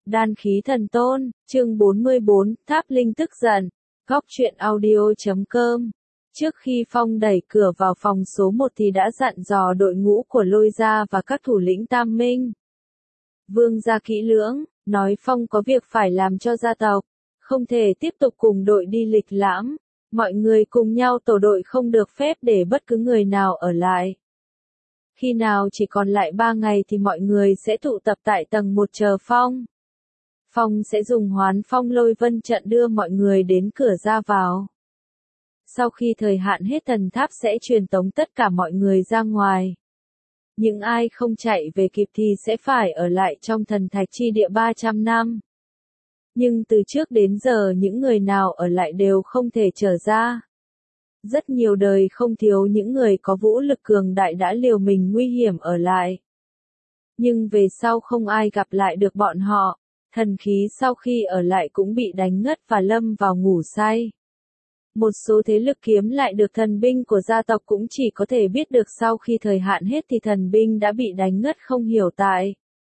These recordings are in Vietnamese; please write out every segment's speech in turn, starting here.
Đan khí thần tôn, chương 44, Tháp Linh tức giận. Góc truyện audio.com. Trước khi Phong đẩy cửa vào phòng số 1 thì đã dặn dò đội ngũ của Lôi gia và các thủ lĩnh Tam Minh. Vương gia kỹ lưỡng, nói Phong có việc phải làm cho gia tộc, không thể tiếp tục cùng đội đi lịch lãm, mọi người cùng nhau tổ đội không được phép để bất cứ người nào ở lại. Khi nào chỉ còn lại 3 ngày thì mọi người sẽ tụ tập tại tầng 1 chờ Phong. Phong sẽ dùng Hoán Phong Lôi Vân trận đưa mọi người đến cửa ra vào. Sau khi thời hạn hết thần tháp sẽ truyền tống tất cả mọi người ra ngoài. Những ai không chạy về kịp thì sẽ phải ở lại trong thần thạch chi địa 300 năm. Nhưng từ trước đến giờ những người nào ở lại đều không thể trở ra. Rất nhiều đời không thiếu những người có vũ lực cường đại đã liều mình nguy hiểm ở lại. Nhưng về sau không ai gặp lại được bọn họ, thần khí sau khi ở lại cũng bị đánh ngất và lâm vào ngủ say. Một số thế lực kiếm lại được thần binh của gia tộc cũng chỉ có thể biết được sau khi thời hạn hết thì thần binh đã bị đánh ngất không hiểu tại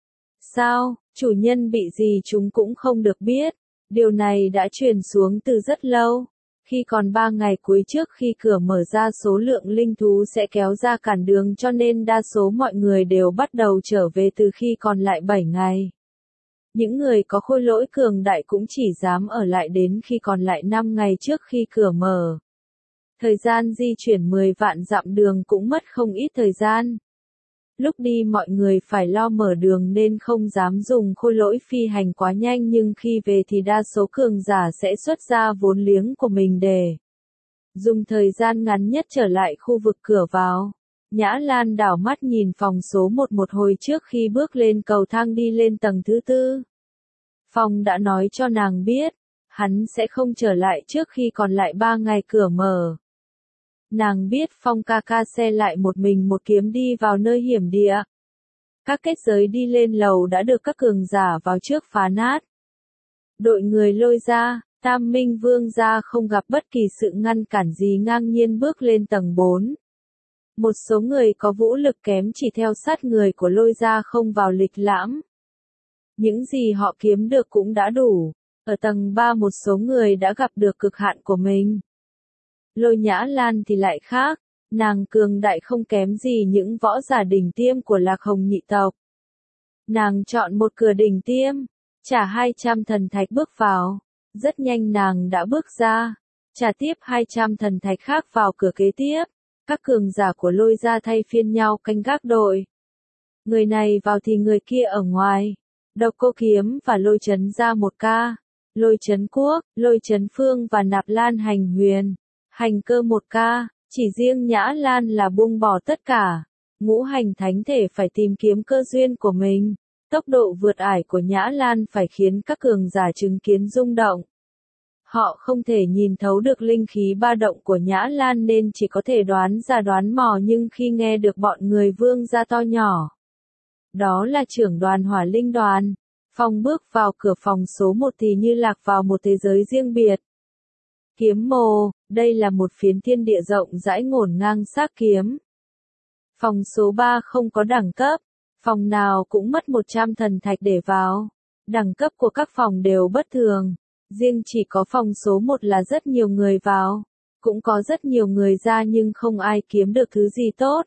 sao, chủ nhân bị gì chúng cũng không được biết. Điều này đã truyền xuống từ rất lâu. Khi còn 3 ngày cuối trước khi cửa mở ra số lượng linh thú sẽ kéo ra cản đường cho nên đa số mọi người đều bắt đầu trở về từ khi còn lại 7 ngày. Những người có khôi lỗi cường đại cũng chỉ dám ở lại đến khi còn lại 5 ngày trước khi cửa mở. Thời gian di chuyển 10 vạn dặm đường cũng mất không ít thời gian. Lúc đi mọi người phải lo mở đường nên không dám dùng khôi lỗi phi hành quá nhanh nhưng khi về thì đa số cường giả sẽ xuất ra vốn liếng của mình để dùng thời gian ngắn nhất trở lại khu vực cửa vào. Nhã Lan đảo mắt nhìn phòng số 1 một hồi trước khi bước lên cầu thang đi lên tầng thứ 4. Phong đã nói cho nàng biết, hắn sẽ không trở lại trước khi còn lại 3 ngày cửa mở. Nàng biết Phong ca ca xe lại một mình một kiếm đi vào nơi hiểm địa. Các kết giới đi lên lầu đã được các cường giả vào trước phá nát. Đội người Lôi gia, Tam Minh Vương gia không gặp bất kỳ sự ngăn cản gì ngang nhiên bước lên tầng 4. Một số người có vũ lực kém chỉ theo sát người của Lôi gia không vào lịch lãm. Những gì họ kiếm được cũng đã đủ. Ở tầng 3 một số người đã gặp được cực hạn của mình. Lôi Nhã Lan thì lại khác, nàng cường đại không kém gì những võ giả đỉnh tiêm của Lạc Hồng nhị tộc. Nàng chọn một cửa đỉnh tiêm, trả 200 thần thạch bước vào, rất nhanh nàng đã bước ra, trả tiếp 200 thần thạch khác vào cửa kế tiếp. Các cường giả của Lôi gia thay phiên nhau canh gác đội. Người này vào thì người kia ở ngoài. Độc Cô Kiếm và Lôi Chấn ra một ca, Lôi Chấn Quốc, Lôi Chấn Phương và Nạp Lan Hành Huyền, Hành Cơ một ca, chỉ riêng Nhã Lan là buông bỏ tất cả. Ngũ hành thánh thể phải tìm kiếm cơ duyên của mình. Tốc độ vượt ải của Nhã Lan phải khiến các cường giả chứng kiến rung động. Họ không thể nhìn thấu được linh khí ba động của Nhã Lan nên chỉ có thể đoán ra đoán mò nhưng khi nghe được bọn người Vương gia to nhỏ. Đó là trưởng đoàn Hỏa Linh đoàn. Phong bước vào cửa phòng số 1 thì như lạc vào một thế giới riêng biệt. Kiếm mồ, đây là một phiến thiên địa rộng rãi ngổn ngang xác kiếm. Phòng số 3 không có đẳng cấp, phòng nào cũng mất 100 thần thạch để vào. Đẳng cấp của các phòng đều bất thường, riêng chỉ có phòng số 1 là rất nhiều người vào, cũng có rất nhiều người ra nhưng không ai kiếm được thứ gì tốt.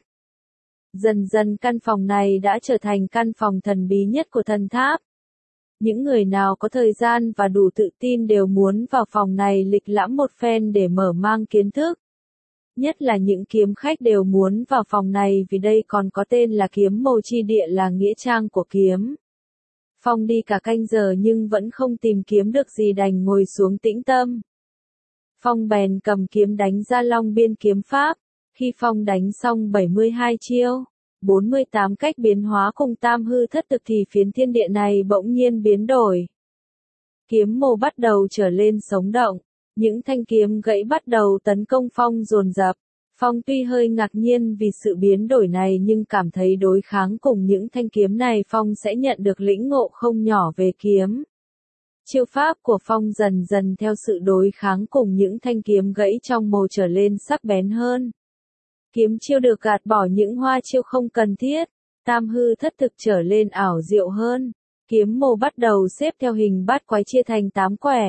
Dần dần căn phòng này đã trở thành căn phòng thần bí nhất của thần tháp. Những người nào có thời gian và đủ tự tin đều muốn vào phòng này lịch lãm một phen để mở mang kiến thức. Nhất là những kiếm khách đều muốn vào phòng này vì đây còn có tên là kiếm mồ chi địa là nghĩa trang của kiếm. Phong đi cả canh giờ nhưng vẫn không tìm kiếm được gì đành ngồi xuống tĩnh tâm. Phong bèn cầm kiếm đánh ra Long Biên kiếm pháp. Khi Phong đánh xong 72 chiêu, 48 cách biến hóa cùng tam hư thất thực thì phiến thiên địa này bỗng nhiên biến đổi. Kiếm mồ bắt đầu trở lên sống động, những thanh kiếm gãy bắt đầu tấn công Phong dồn dập. Phong tuy hơi ngạc nhiên vì sự biến đổi này nhưng cảm thấy đối kháng cùng những thanh kiếm này Phong sẽ nhận được lĩnh ngộ không nhỏ về kiếm. Chiêu pháp của Phong dần dần theo sự đối kháng cùng những thanh kiếm gãy trong mồ trở lên sắc bén hơn. Kiếm chiêu được gạt bỏ những hoa chiêu không cần thiết, tam hư thất thực trở lên ảo diệu hơn. Kiếm mô bắt đầu xếp theo hình bát quái chia thành 8 quẻ.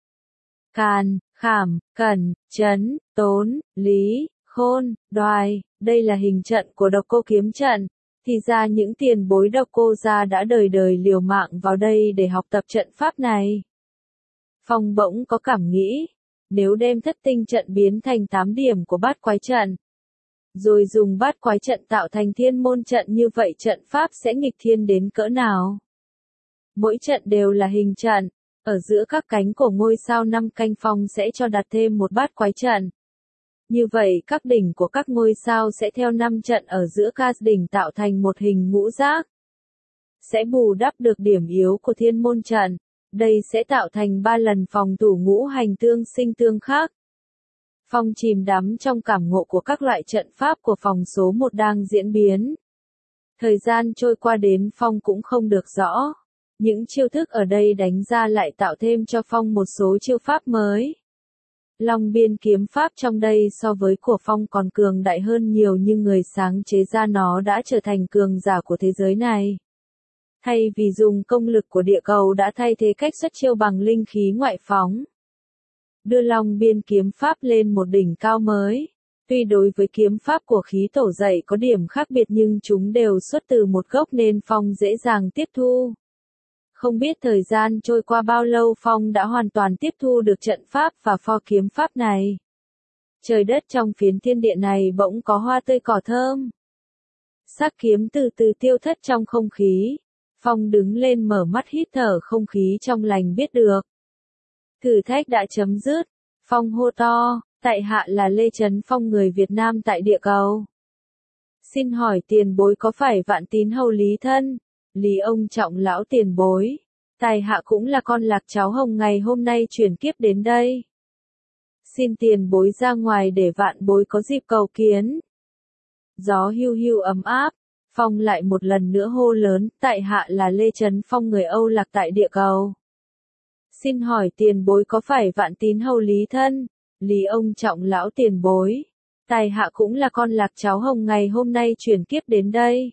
Càn, Khảm, Cẩn, Trấn, Tốn, Lý, Khôn, Đoài, đây là hình trận của Độc Cô kiếm trận. Thì ra những tiền bối Độc Cô gia đã đời đời liều mạng vào đây để học tập trận pháp này. Phong bỗng có cảm nghĩ, nếu đem thất tinh trận biến thành 8 điểm của bát quái trận, rồi dùng bát quái trận tạo thành thiên môn trận, như vậy trận pháp sẽ nghịch thiên đến cỡ nào? Mỗi trận đều là hình trận, ở giữa các cánh của ngôi sao 5 canh phong sẽ cho đặt thêm một bát quái trận. Như vậy các đỉnh của các ngôi sao sẽ theo 5 trận ở giữa các đỉnh tạo thành một hình ngũ giác. Sẽ bù đắp được điểm yếu của thiên môn trận. Đây sẽ tạo thành 3 lần phòng thủ ngũ hành tương sinh tương khắc. Phong chìm đắm trong cảm ngộ của các loại trận pháp của phòng số 1 đang diễn biến. Thời gian trôi qua đến Phong cũng không được rõ. Những chiêu thức ở đây đánh ra lại tạo thêm cho Phong một số chiêu pháp mới. Long biên kiếm pháp trong đây so với của Phong còn cường đại hơn nhiều, nhưng người sáng chế ra nó đã trở thành cường giả của thế giới này. Thay vì dùng công lực của địa cầu đã thay thế cách xuất chiêu bằng linh khí ngoại phóng. Đưa Long biên kiếm pháp lên một đỉnh cao mới. Tuy đối với kiếm pháp của khí tổ dạy có điểm khác biệt nhưng chúng đều xuất từ một gốc nên Phong dễ dàng tiếp thu. Không biết thời gian trôi qua bao lâu Phong đã hoàn toàn tiếp thu được trận pháp và pho kiếm pháp này. Trời đất trong phiến thiên địa này bỗng có hoa tươi cỏ thơm. Sắc kiếm từ từ tiêu thất trong không khí. Phong đứng lên mở mắt hít thở không khí trong lành biết được. Thử thách đã chấm dứt. Phong hô to, tại hạ là Lê Trấn Phong, người Việt Nam tại địa cầu. Xin hỏi tiền bối có phải Vạn Tín Hầu Lý thân? Lý ông trọng lão tiền bối. Tại hạ cũng là con lạc cháu hồng ngày hôm nay chuyển kiếp đến đây. Xin tiền bối ra ngoài để vạn bối có dịp cầu kiến. Gió hiu hiu ấm áp. Phong lại một lần nữa hô lớn, tại hạ là Lê Trấn Phong, người Âu Lạc tại địa cầu. Xin hỏi tiền bối có phải Vạn Tín Hầu Lý thân? Lý ông trọng lão tiền bối. Tại hạ cũng là con lạc cháu hồng ngày hôm nay chuyển kiếp đến đây.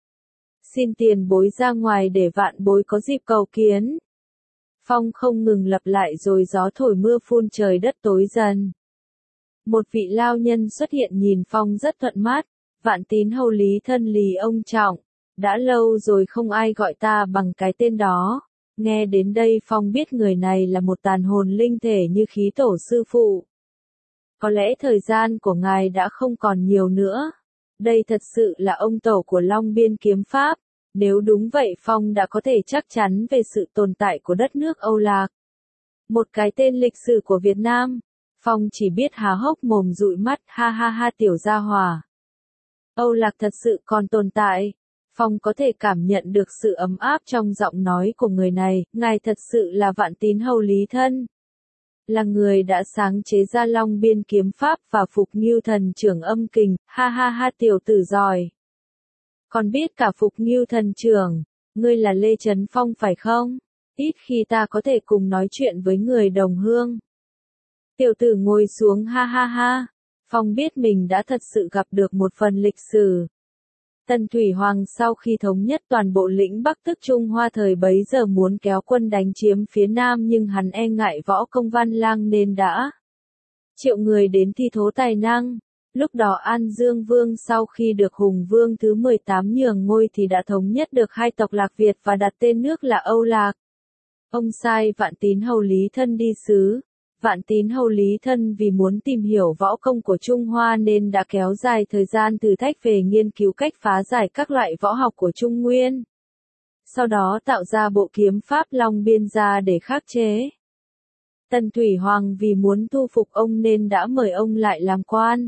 Xin tiền bối ra ngoài để vạn bối có dịp cầu kiến. Phong không ngừng lặp lại rồi gió thổi mưa phun, trời đất tối dần. Một vị lao nhân xuất hiện nhìn Phong rất thuận mắt. Vạn Tín Hầu Lý thân Lý ông trọng. Đã lâu rồi không ai gọi ta bằng cái tên đó. Nghe đến đây Phong biết người này là một tàn hồn linh thể như khí tổ sư phụ. Có lẽ thời gian của ngài đã không còn nhiều nữa. Đây thật sự là ông tổ của Long biên kiếm pháp. Nếu đúng vậy Phong đã có thể chắc chắn về sự tồn tại của đất nước Âu Lạc. Một cái tên lịch sử của Việt Nam. Phong chỉ biết há hốc mồm dụi mắt, ha ha ha tiểu gia hỏa. Âu Lạc thật sự còn tồn tại. Phong có thể cảm nhận được sự ấm áp trong giọng nói của người này, ngài thật sự là Vạn Tín Hầu Lý thân. Là người đã sáng chế ra Long biên kiếm pháp và Phục Ngưu thần trưởng âm kình, ha ha ha tiểu tử giỏi. Còn biết cả Phục Ngưu thần trưởng, ngươi là Lê Trấn Phong phải không? Ít khi ta có thể cùng nói chuyện với người đồng hương. Tiểu tử ngồi xuống, ha ha ha. Phong biết mình đã thật sự gặp được một phần lịch sử. Tần Thủy Hoàng sau khi thống nhất toàn bộ lĩnh Bắc tức Trung Hoa thời bấy giờ muốn kéo quân đánh chiếm phía Nam, nhưng hắn e ngại võ công Văn Lang nên đã triệu người đến thi thố tài năng. Lúc đó An Dương Vương sau khi được Hùng Vương thứ 18 nhường ngôi thì đã thống nhất được hai tộc Lạc Việt và đặt tên nước là Âu Lạc. Ông sai Vạn Tín Hầu Lý thân đi sứ. Vạn Tín Hầu Lý thân vì muốn tìm hiểu võ công của Trung Hoa nên đã kéo dài thời gian thử thách về nghiên cứu cách phá giải các loại võ học của Trung Nguyên. Sau đó tạo ra bộ kiếm pháp Long biên ra để khắc chế. Tần Thủy Hoàng vì muốn thu phục ông nên đã mời ông lại làm quan.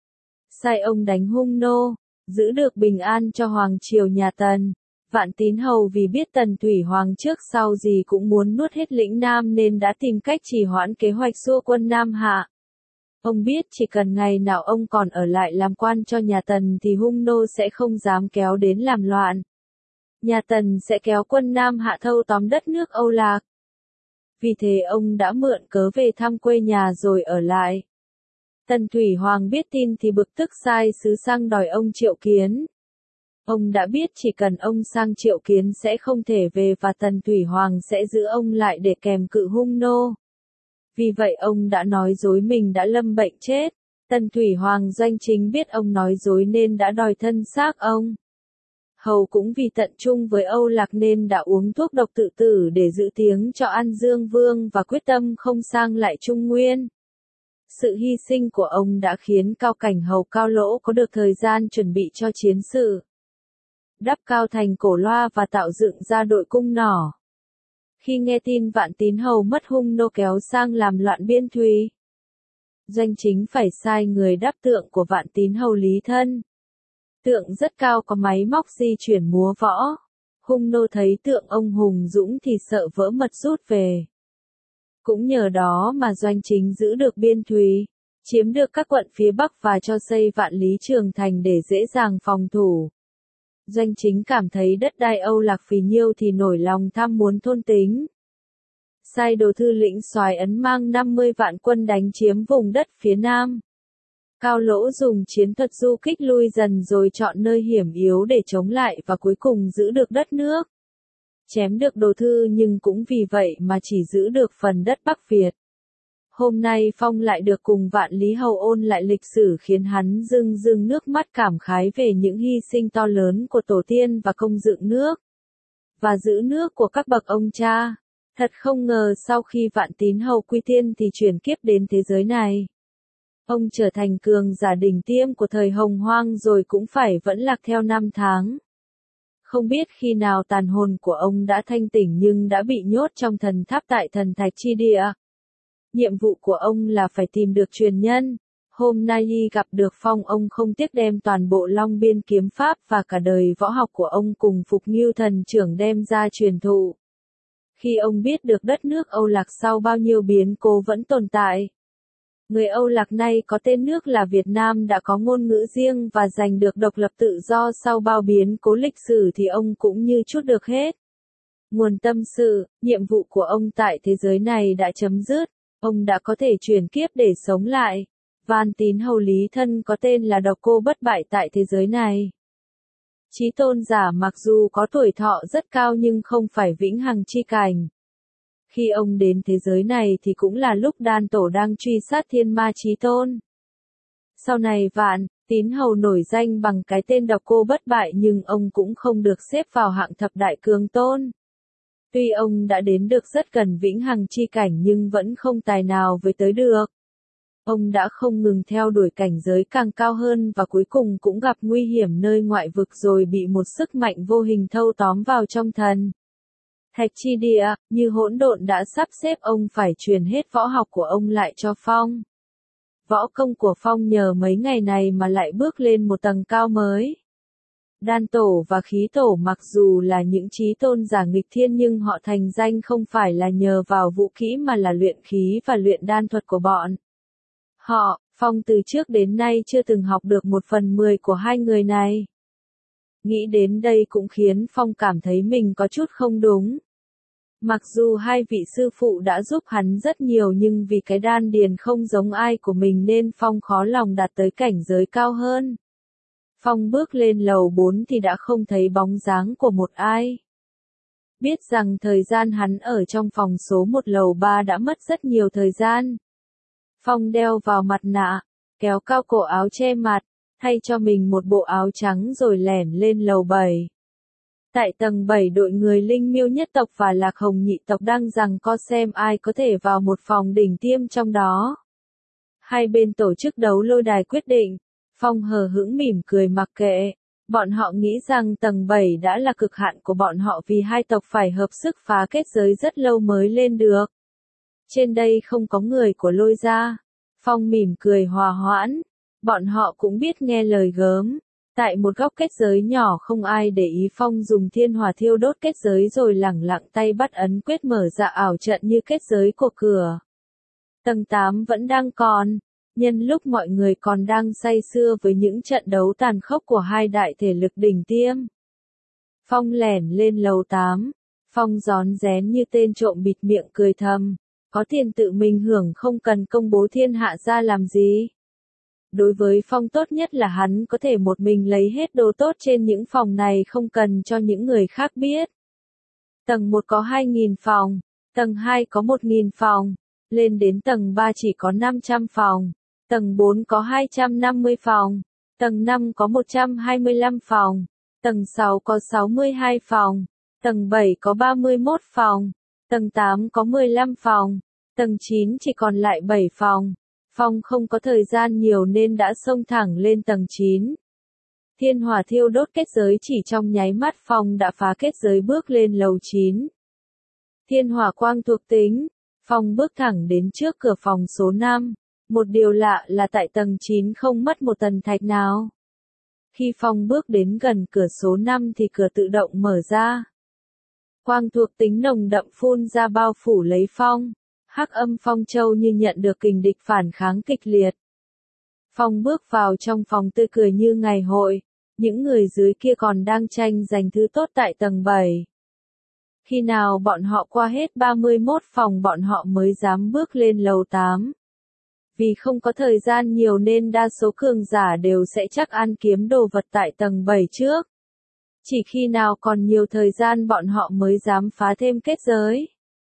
Sai ông đánh hung nô, giữ được bình an cho Hoàng triều nhà Tần. Vạn Tín Hầu vì biết Tần Thủy Hoàng trước sau gì cũng muốn nuốt hết lĩnh Nam nên đã tìm cách trì hoãn kế hoạch xua quân Nam Hạ. Ông biết chỉ cần ngày nào ông còn ở lại làm quan cho nhà Tần thì hung nô sẽ không dám kéo đến làm loạn. Nhà Tần sẽ kéo quân Nam Hạ thâu tóm đất nước Âu Lạc. Vì thế ông đã mượn cớ về thăm quê nhà rồi ở lại. Tần Thủy Hoàng biết tin thì bực tức sai sứ sang đòi ông triệu kiến. Ông đã biết chỉ cần ông sang Triệu Kiến sẽ không thể về và Tần Thủy Hoàng sẽ giữ ông lại để kèm cự hung nô. Vì vậy ông đã nói dối mình đã lâm bệnh chết. Tần Thủy Hoàng Doanh Chính biết ông nói dối nên đã đòi thân xác ông. Hầu cũng vì tận trung với Âu Lạc nên đã uống thuốc độc tự tử để giữ tiếng cho An Dương Vương và quyết tâm không sang lại Trung Nguyên. Sự hy sinh của ông đã khiến Cao Cảnh Hầu Cao Lỗ có được thời gian chuẩn bị cho chiến sự. Đắp cao thành cổ loa và tạo dựng ra đội cung nỏ. Khi nghe tin Vạn Tín Hầu mất hung nô kéo sang làm loạn biên thùy, Doanh Chính phải sai người đắp tượng của Vạn Tín Hầu Lý Thân. Tượng rất cao có máy móc di chuyển múa võ. Hung nô thấy tượng ông hùng dũng thì sợ vỡ mật rút về. Cũng nhờ đó mà Doanh Chính giữ được biên thùy, chiếm được các quận phía Bắc và cho xây Vạn Lý Trường Thành để dễ dàng phòng thủ. Doanh Chính cảm thấy đất đai Âu Lạc phì nhiêu thì nổi lòng tham muốn thôn tính. Sai Đồ Thư lĩnh soái Ấn mang 50 vạn quân đánh chiếm vùng đất phía Nam. Cao Lỗ dùng chiến thuật du kích lui dần rồi chọn nơi hiểm yếu để chống lại và cuối cùng giữ được đất nước. Chém được Đồ Thư nhưng cũng vì vậy mà chỉ giữ được phần đất Bắc Việt. Hôm nay Phong lại được cùng Vạn Lý Hầu ôn lại lịch sử khiến hắn rưng rưng nước mắt cảm khái về những hy sinh to lớn của tổ tiên và công dựng nước và giữ nước của các bậc ông cha. Thật không ngờ sau khi Vạn Tín Hầu quy tiên thì chuyển kiếp đến thế giới này. Ông trở thành cường giả đỉnh tiêm của thời Hồng Hoang rồi cũng phải vẫn lạc theo năm tháng. Không biết khi nào tàn hồn của ông đã thanh tỉnh nhưng đã bị nhốt trong thần tháp tại thần thạch chi địa. Nhiệm vụ của ông là phải tìm được truyền nhân. Hôm nay gặp được Phong ông không tiếc đem toàn bộ Long Biên kiếm pháp và cả đời võ học của ông cùng Phục Ngưu thần trưởng đem ra truyền thụ. Khi ông biết được đất nước Âu Lạc sau bao nhiêu biến cố vẫn tồn tại. Người Âu Lạc nay có tên nước là Việt Nam đã có ngôn ngữ riêng và giành được độc lập tự do sau bao biến cố lịch sử thì ông cũng như trút được hết. Nguồn tâm sự, nhiệm vụ của ông tại thế giới này đã chấm dứt. Ông đã có thể chuyển kiếp để sống lại. Vạn Tín Hầu Lý Thân có tên là Độc Cô bất bại tại thế giới này. Chí tôn giả mặc dù có tuổi thọ rất cao nhưng không phải vĩnh hằng chi cảnh. Khi ông đến thế giới này thì cũng là lúc Đan Tổ đang truy sát thiên ma Chí tôn. Sau này Vạn Tín Hầu nổi danh bằng cái tên Độc Cô bất bại nhưng ông cũng không được xếp vào hạng thập đại cường tôn. Tuy ông đã đến được rất gần vĩnh hằng chi cảnh nhưng vẫn không tài nào với tới được. Ông đã không ngừng theo đuổi cảnh giới càng cao hơn và cuối cùng cũng gặp nguy hiểm nơi ngoại vực rồi bị một sức mạnh vô hình thâu tóm vào trong thần thạch chi địa, như hỗn độn đã sắp xếp ông phải truyền hết võ học của ông lại cho Phong. Võ công của Phong nhờ mấy ngày này mà lại bước lên một tầng cao mới. Đan Tổ và Khí Tổ mặc dù là những chí tôn giả nghịch thiên nhưng họ thành danh không phải là nhờ vào vũ khí mà là luyện khí và luyện đan thuật của bọn họ. Phong từ trước đến nay chưa từng học được 1/10 của hai người này. Nghĩ đến đây cũng khiến Phong cảm thấy mình có chút không đúng. Mặc dù hai vị sư phụ đã giúp hắn rất nhiều nhưng vì cái đan điền không giống ai của mình nên Phong khó lòng đạt tới cảnh giới cao hơn. Phong bước lên lầu 4 thì đã không thấy bóng dáng của một ai. Biết rằng thời gian hắn ở trong phòng số 1 lầu 3 đã mất rất nhiều thời gian. Phong đeo vào mặt nạ, kéo cao cổ áo che mặt, thay cho mình một bộ áo trắng rồi lẻn lên lầu 7. Tại tầng 7 đội người Linh Miêu nhất tộc và Lạc Hồng nhị tộc đang giằng co xem ai có thể vào một phòng đỉnh tiêm trong đó. Hai bên tổ chức đấu lôi đài quyết định. Phong hờ hững mỉm cười mặc kệ. Bọn họ nghĩ rằng tầng 7 đã là cực hạn của bọn họ vì hai tộc phải hợp sức phá kết giới rất lâu mới lên được. Trên đây không có người của lôi gia. Phong mỉm cười hòa hoãn. Bọn họ cũng biết nghe lời gớm. Tại một góc kết giới nhỏ không ai để ý Phong dùng thiên hỏa thiêu đốt kết giới rồi lẳng lặng tay bắt ấn quyết mở ra ảo trận như kết giới của cửa. Tầng 8 vẫn đang còn. Nhân lúc mọi người còn đang say sưa với những trận đấu tàn khốc của hai đại thể lực đỉnh tiêm. Phong lẻn lên lầu 8. Phong rón rén như tên trộm bịt miệng cười thầm. Có tiền tự mình hưởng không cần công bố thiên hạ ra làm gì. Đối với Phong tốt nhất là hắn có thể một mình lấy hết đồ tốt trên những phòng này không cần cho những người khác biết. Tầng 1 có 2.000 phòng, tầng 2 có 1.000 phòng, lên đến tầng 3 chỉ có 500 phòng, tầng 4 có 250 phòng, tầng 5 có 125 phòng, tầng 6 có 62 phòng, tầng 7 có 31 phòng, tầng 8 có 15 phòng, tầng 9 chỉ còn lại 7 phòng. Phong không có thời gian nhiều nên đã xông thẳng lên tầng 9. Thiên hỏa thiêu đốt kết giới chỉ trong nháy mắt Phong đã phá kết giới bước lên lầu 9. Thiên hỏa quang thuộc tính, Phong bước thẳng đến trước cửa phòng số 5. Một điều lạ là tại tầng 9 không mất một tần thạch nào. Khi Phong bước đến gần cửa số 5 thì cửa tự động mở ra. Quang thuộc tính nồng đậm phun ra bao phủ lấy Phong. Hắc âm phong châu như nhận được kình địch phản kháng kịch liệt. Phong bước vào trong phòng tươi cười như ngày hội, những người dưới kia còn đang tranh giành thứ tốt tại tầng 7. Khi nào bọn họ qua hết 31 phòng bọn họ mới dám bước lên lầu 8. Vì không có thời gian nhiều nên đa số cường giả đều sẽ chắc ăn kiếm đồ vật tại tầng 7 trước. Chỉ khi nào còn nhiều thời gian bọn họ mới dám phá thêm kết giới.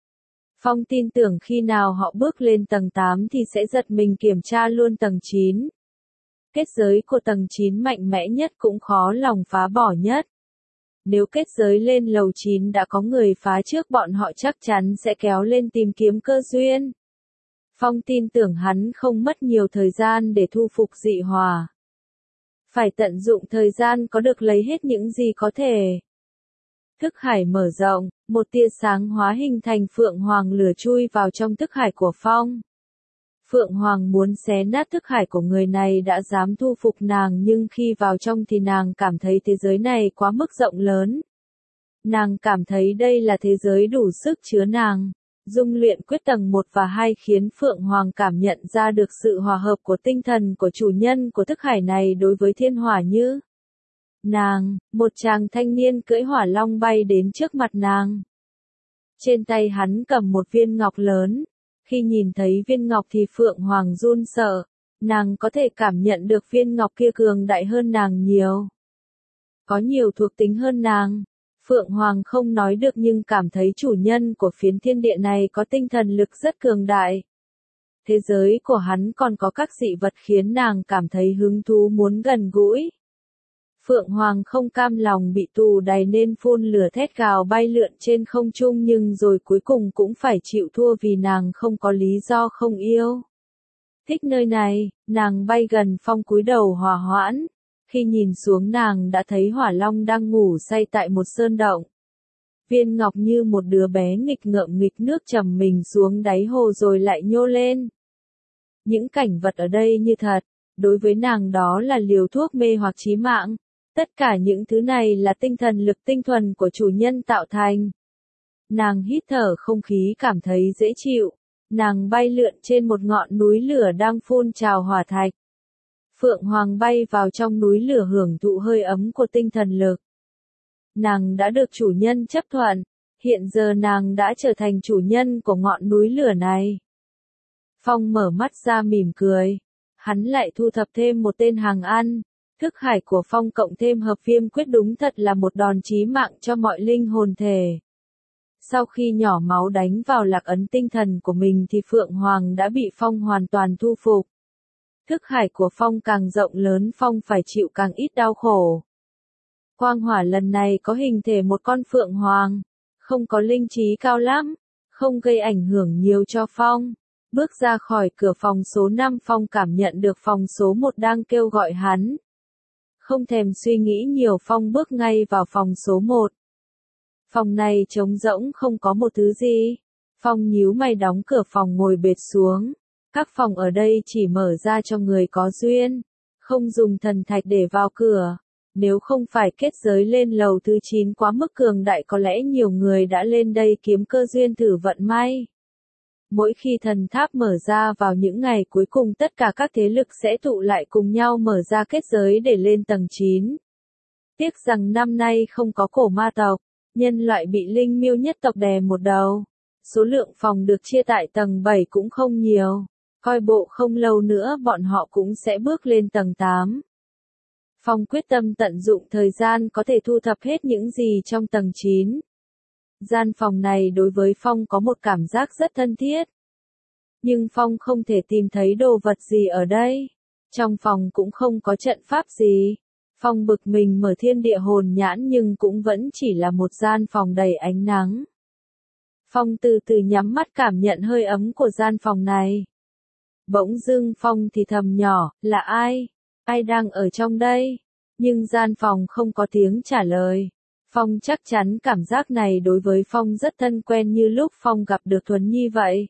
Phong tin tưởng khi nào họ bước lên tầng 8 thì sẽ giật mình kiểm tra luôn tầng 9. Kết giới của tầng 9 mạnh mẽ nhất cũng khó lòng phá bỏ nhất. Nếu kết giới lên lầu 9 đã có người phá trước bọn họ chắc chắn sẽ kéo lên tìm kiếm cơ duyên. Phong tin tưởng hắn không mất nhiều thời gian để thu phục dị hỏa. Phải tận dụng thời gian có được lấy hết những gì có thể. Thức hải mở rộng, một tia sáng hóa hình thành Phượng Hoàng lửa chui vào trong thức hải của Phong. Phượng Hoàng muốn xé nát thức hải của người này đã dám thu phục nàng nhưng khi vào trong thì nàng cảm thấy thế giới này quá mức rộng lớn. Nàng cảm thấy đây là thế giới đủ sức chứa nàng. Dung luyện quyết tầng 1 và 2 khiến Phượng Hoàng cảm nhận ra được sự hòa hợp của tinh thần của chủ nhân của thức hải này đối với thiên hỏa như. Nàng, một chàng thanh niên cưỡi hỏa long bay đến trước mặt nàng. Trên tay hắn cầm một viên ngọc lớn. Khi nhìn thấy viên ngọc thì Phượng Hoàng run sợ. Nàng có thể cảm nhận được viên ngọc kia cường đại hơn nàng nhiều. Có nhiều thuộc tính hơn nàng. Phượng Hoàng không nói được nhưng cảm thấy chủ nhân của phiến thiên địa này có tinh thần lực rất cường đại. Thế giới của hắn còn có các dị vật khiến nàng cảm thấy hứng thú muốn gần gũi. Phượng Hoàng không cam lòng bị tù đày nên phun lửa thét gào bay lượn trên không trung nhưng rồi cuối cùng cũng phải chịu thua vì nàng không có lý do không yêu. Thích nơi này, nàng bay gần Phong cúi đầu hòa hoãn. Khi nhìn xuống nàng đã thấy hỏa long đang ngủ say tại một sơn động. Viên ngọc như một đứa bé nghịch ngợm nghịch nước trầm mình xuống đáy hồ rồi lại nhô lên. Những cảnh vật ở đây như thật, đối với nàng đó là liều thuốc mê hoặc chí mạng. Tất cả những thứ này là tinh thần lực tinh thuần của chủ nhân tạo thành. Nàng hít thở không khí cảm thấy dễ chịu. Nàng bay lượn trên một ngọn núi lửa đang phun trào hỏa thạch. Phượng Hoàng bay vào trong núi lửa hưởng thụ hơi ấm của tinh thần lực. Nàng đã được chủ nhân chấp thuận, hiện giờ nàng đã trở thành chủ nhân của ngọn núi lửa này. Phong mở mắt ra mỉm cười. Hắn lại thu thập thêm một tên hàng ăn. Thức hải của Phong cộng thêm hợp viêm quyết đúng thật là một đòn chí mạng cho mọi linh hồn thể. Sau khi nhỏ máu đánh vào lạc ấn tinh thần của mình thì Phượng Hoàng đã bị Phong hoàn toàn thu phục. Thức hải của Phong càng rộng lớn Phong phải chịu càng ít đau khổ. Quang hỏa lần này có hình thể một con Phượng Hoàng, không có linh trí cao lắm, không gây ảnh hưởng nhiều cho Phong. Bước ra khỏi cửa phòng số 5 Phong cảm nhận được phòng số 1 đang kêu gọi hắn. Không thèm suy nghĩ nhiều Phong bước ngay vào phòng số 1. Phòng này trống rỗng không có một thứ gì. Phong nhíu mày đóng cửa phòng ngồi bệt xuống. Các phòng ở đây chỉ mở ra cho người có duyên. Không dùng thần thạch để vào cửa. Nếu không phải kết giới lên lầu thứ 9 quá mức cường đại có lẽ nhiều người đã lên đây kiếm cơ duyên thử vận may. Mỗi khi thần tháp mở ra vào những ngày cuối cùng tất cả các thế lực sẽ tụ lại cùng nhau mở ra kết giới để lên tầng 9. Tiếc rằng năm nay không có cổ ma tộc, nhân loại bị linh miêu nhất tộc đè một đầu. Số lượng phòng được chia tại tầng 7 cũng không nhiều. Coi bộ không lâu nữa bọn họ cũng sẽ bước lên tầng 8. Phong quyết tâm tận dụng thời gian có thể thu thập hết những gì trong tầng 9. Gian phòng này đối với Phong có một cảm giác rất thân thiết. Nhưng Phong không thể tìm thấy đồ vật gì ở đây. Trong phòng cũng không có trận pháp gì. Phong bực mình mở thiên địa hồn nhãn nhưng cũng vẫn chỉ là một gian phòng đầy ánh nắng. Phong từ từ nhắm mắt cảm nhận hơi ấm của gian phòng này. Bỗng dưng Phong thì thầm nhỏ, là ai? Ai đang ở trong đây? Nhưng gian phòng không có tiếng trả lời. Phong chắc chắn cảm giác này đối với Phong rất thân quen như lúc Phong gặp được Thuấn Nhi vậy.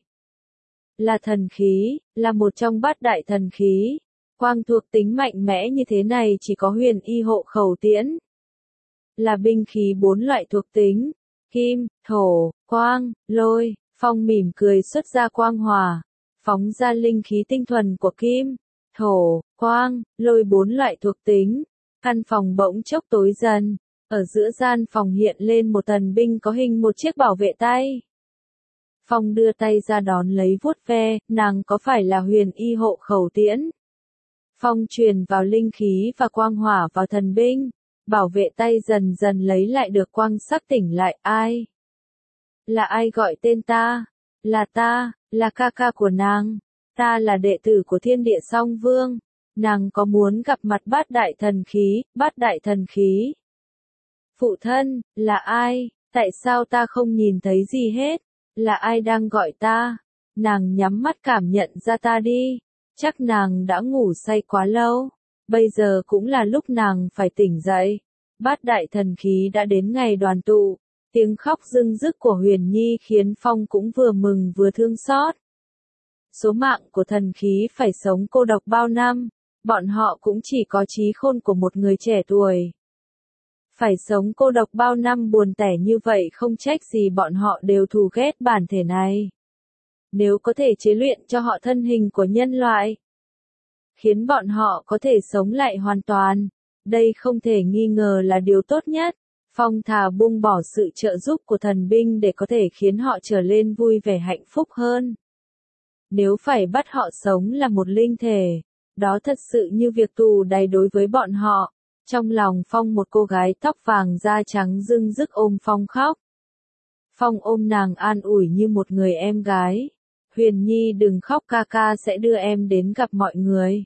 Là thần khí, là một trong bát đại thần khí. Quang thuộc tính mạnh mẽ như thế này chỉ có Huyền Y hộ khẩu tiễn. Là binh khí 4 loại thuộc tính, kim, thổ, quang, lôi. Phong mỉm cười xuất ra quang hỏa, phóng ra linh khí tinh thuần của kim, thổ, quang, lôi 4 loại thuộc tính. Căn phòng bỗng chốc tối dần, ở giữa gian phòng hiện lên một thần binh có hình một chiếc bảo vệ tay. Phong đưa tay ra đón lấy vuốt ve, nàng có phải là Huyền Y hộ khẩu tiễn? Phong truyền vào linh khí và quang hỏa vào thần binh, bảo vệ tay dần dần lấy lại được quang sắc tỉnh lại. Ai? Là ai gọi tên ta? Là ta, là ca ca của nàng. Ta là đệ tử của Thiên Địa Song Vương. Nàng có muốn gặp mặt bát đại thần khí, bát đại thần khí? Phụ thân, là ai? Tại sao ta không nhìn thấy gì hết? Là ai đang gọi ta? Nàng nhắm mắt cảm nhận ra ta đi. Chắc nàng đã ngủ say quá lâu. Bây giờ cũng là lúc nàng phải tỉnh dậy. Bát đại thần khí đã đến ngày đoàn tụ. Tiếng khóc rưng rức của Huyền Nhi khiến Phong cũng vừa mừng vừa thương xót. Số mạng của thần khí phải sống cô độc bao năm. Bọn họ cũng chỉ có trí khôn của một người trẻ tuổi. Phải sống cô độc bao năm buồn tẻ như vậy không trách gì bọn họ đều thù ghét bản thể này. Nếu có thể chế luyện cho họ thân hình của nhân loại, khiến bọn họ có thể sống lại hoàn toàn, đây không thể nghi ngờ là điều tốt nhất. Phong thà buông bỏ sự trợ giúp của thần binh để có thể khiến họ trở lên vui vẻ hạnh phúc hơn. Nếu phải bắt họ sống là một linh thể, đó thật sự như việc tù đày đối với bọn họ. Trong lòng Phong một cô gái tóc vàng da trắng rưng rức ôm Phong khóc. Phong ôm nàng an ủi như một người em gái. Huyền Nhi đừng khóc, ca ca sẽ đưa em đến gặp mọi người.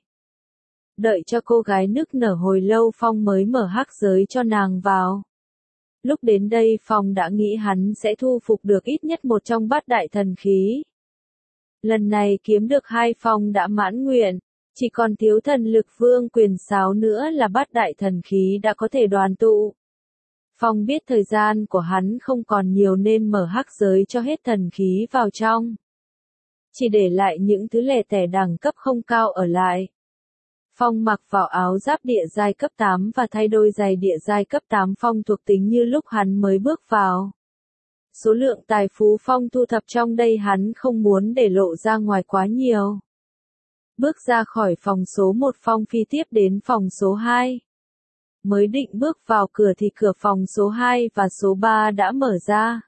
Đợi cho cô gái nức nở hồi lâu Phong mới mở hắc giới cho nàng vào. Lúc đến đây Phong đã nghĩ hắn sẽ thu phục được ít nhất một trong bát đại thần khí. Lần này kiếm được 2 Phong đã mãn nguyện. Chỉ còn thiếu thần lực vương quyền sáo nữa là bát đại thần khí đã có thể đoàn tụ. Phong biết thời gian của hắn không còn nhiều nên mở hắc giới cho hết thần khí vào trong. Chỉ để lại những thứ lẻ tẻ đẳng cấp không cao ở lại. Phong mặc vào áo giáp địa giai cấp 8 và thay đôi giày địa giai cấp 8 Phong thuộc tính như lúc hắn mới bước vào. Số lượng tài phú Phong thu thập trong đây hắn không muốn để lộ ra ngoài quá nhiều. Bước ra khỏi phòng số 1 Phong phi tiếp đến phòng số 2. Mới định bước vào cửa thì cửa phòng số 2 và số 3 đã mở ra.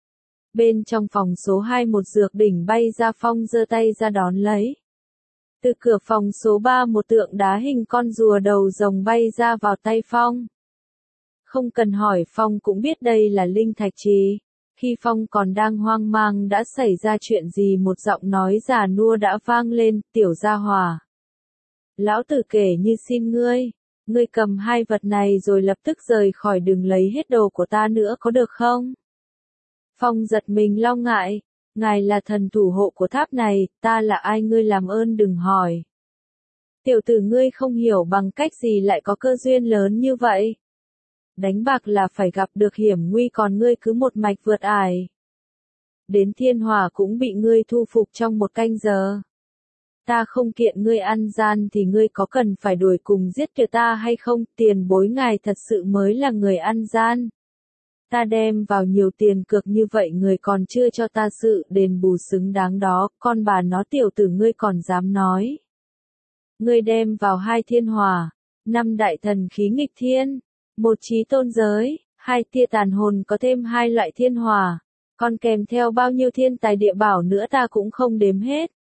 Bên trong phòng số 2 một dược đỉnh bay ra Phong giơ tay ra đón lấy. Từ cửa phòng số 3 một tượng đá hình con rùa đầu rồng bay ra vào tay Phong. Không cần hỏi Phong cũng biết đây là linh thạch trì. Khi Phong còn đang hoang mang đã xảy ra chuyện gì một giọng nói già nua đã vang lên, tiểu gia hỏa. Lão tử kể như xin ngươi cầm 2 vật này rồi lập tức rời khỏi đừng lấy hết đồ của ta nữa có được không? Phong giật mình lo ngại, ngài là thần thủ hộ của tháp này, ta là ai ngươi làm ơn đừng hỏi. Tiểu tử ngươi không hiểu bằng cách gì lại có cơ duyên lớn như vậy. Đánh bạc là phải gặp được hiểm nguy còn ngươi cứ một mạch vượt ải. Đến thiên hỏa cũng bị ngươi thu phục trong 1 canh giờ. Ta không kiện ngươi ăn gian thì ngươi có cần phải đuổi cùng giết tuyệt ta hay không? Tiền bối ngài thật sự mới là người ăn gian. Ta đem vào nhiều tiền cược như vậy người còn chưa cho ta sự đền bù xứng đáng đó, con bà nó tiểu tử ngươi còn dám nói. Ngươi đem vào 2 thiên hỏa, 5 đại thần khí nghịch thiên, 1 chí tôn giới, 2 tia tàn hồn có thêm 2 loại thiên hỏa, còn kèm theo bao nhiêu thiên tài địa bảo nữa ta cũng không đếm hết.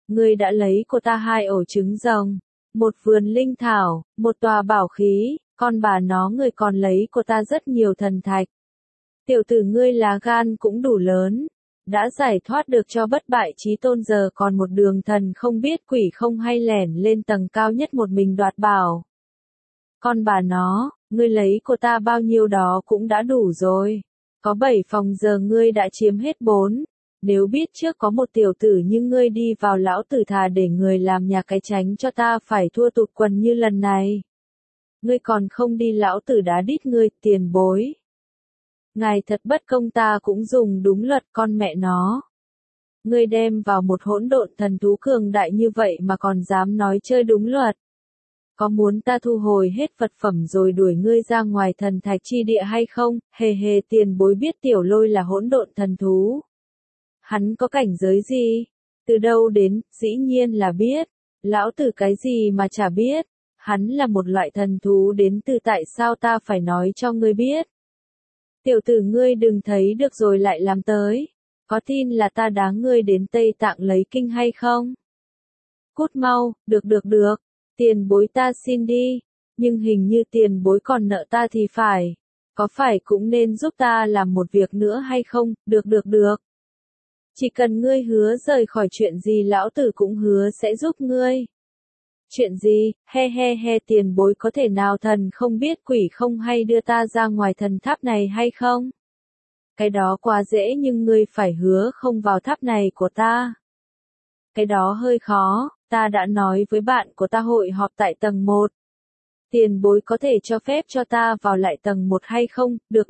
Ngươi đã lấy của ta 2 ổ trứng rồng, một vườn linh thảo, một tòa bảo khí, con bà nó ngươi còn lấy của ta rất nhiều thần thạch. Tiểu tử ngươi lá gan cũng đủ lớn, đã giải thoát được cho bất bại chí tôn giờ còn một đường thần không biết quỷ không hay lẻn lên tầng cao nhất một mình đoạt bảo. Con bà nó, ngươi lấy của ta bao nhiêu đó cũng đã đủ rồi. Có 7 phòng giờ ngươi đã chiếm hết 4. Nếu biết trước có một tiểu tử như ngươi đi vào lão tử thà để người làm nhà cái tránh cho ta phải thua tụt quần như lần này. Ngươi còn không đi lão tử đá đít ngươi, tiền bối. Ngài thật bất công ta cũng dùng đúng luật con mẹ nó. Ngươi đem vào một hỗn độn thần thú cường đại như vậy mà còn dám nói chơi đúng luật. Có muốn ta thu hồi hết vật phẩm rồi đuổi ngươi ra ngoài thần thạch chi địa hay không? Hề hề tiền bối biết tiểu lôi là hỗn độn thần thú. Hắn có cảnh giới gì? Từ đâu đến? Dĩ nhiên là biết. Lão tử cái gì mà chả biết. Hắn là một loại thần thú đến từ tại sao ta phải nói cho ngươi biết. Tiểu tử ngươi đừng thấy được rồi lại làm tới. Có tin là ta đá ngươi đến Tây Tạng lấy kinh hay không? Cút mau, được. Tiền bối ta xin đi. Nhưng hình như tiền bối còn nợ ta thì phải. Có phải cũng nên giúp ta làm một việc nữa hay không? Được. Chỉ cần ngươi hứa rời khỏi chuyện gì lão tử cũng hứa sẽ giúp ngươi. Chuyện gì? He tiền bối có thể nào thần không biết quỷ không hay đưa ta ra ngoài thần tháp này hay không? Cái đó quá dễ nhưng ngươi phải hứa không vào tháp này của ta. Cái đó hơi khó, ta đã nói với bạn của ta hội họp tại tầng 1. Tiền bối có thể cho phép cho ta vào lại tầng 1 hay không? Được.